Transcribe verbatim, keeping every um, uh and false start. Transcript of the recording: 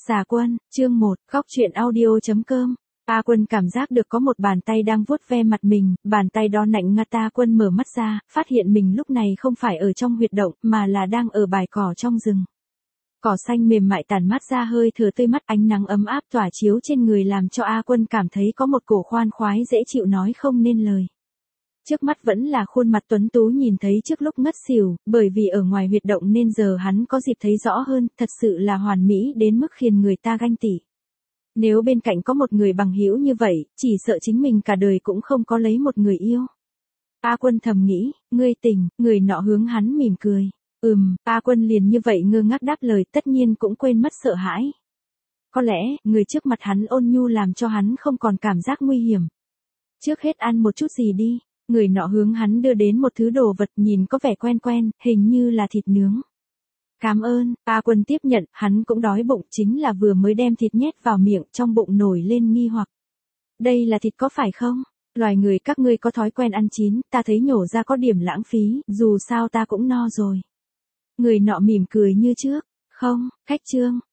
Xà Quân, chương một, góc truyện audio.com. A Quân cảm giác được có một bàn tay đang vuốt ve mặt mình, bàn tay đó lạnh ngắt. A Quân mở mắt ra, phát hiện mình lúc này không phải ở trong huyệt động, mà là đang ở bãi cỏ trong rừng. Cỏ xanh mềm mại tản mát ra hơi thở tươi mát, ánh nắng ấm áp tỏa chiếu trên người làm cho A Quân cảm thấy có một cổ khoan khoái dễ chịu nói không nên lời. Trước mắt vẫn là khuôn mặt tuấn tú nhìn thấy trước lúc ngất xỉu, bởi vì ở ngoài huyệt động nên giờ hắn có dịp thấy rõ hơn, thật sự là hoàn mỹ đến mức khiến người ta ganh tị. Nếu bên cạnh có một người bằng hữu như vậy, chỉ sợ chính mình cả đời cũng không có lấy một người yêu. A Quân thầm nghĩ, ngươi tỉnh, người nọ hướng hắn mỉm cười. Ừm, A Quân liền như vậy ngơ ngác đáp lời, tất nhiên cũng quên mất sợ hãi. Có lẽ, người trước mặt hắn ôn nhu làm cho hắn không còn cảm giác nguy hiểm. Trước hết ăn một chút gì đi. Người nọ hướng hắn đưa đến một thứ đồ vật nhìn có vẻ quen quen, hình như là thịt nướng. Cảm ơn, A Quân tiếp nhận, hắn cũng đói bụng, chính là vừa mới đem thịt nhét vào miệng, trong bụng nổi lên nghi hoặc. Đây là thịt có phải không? Loài người các ngươi có thói quen ăn chín, ta thấy nhổ ra có điểm lãng phí, dù sao ta cũng no rồi. Người nọ mỉm cười như trước, không, khách trương,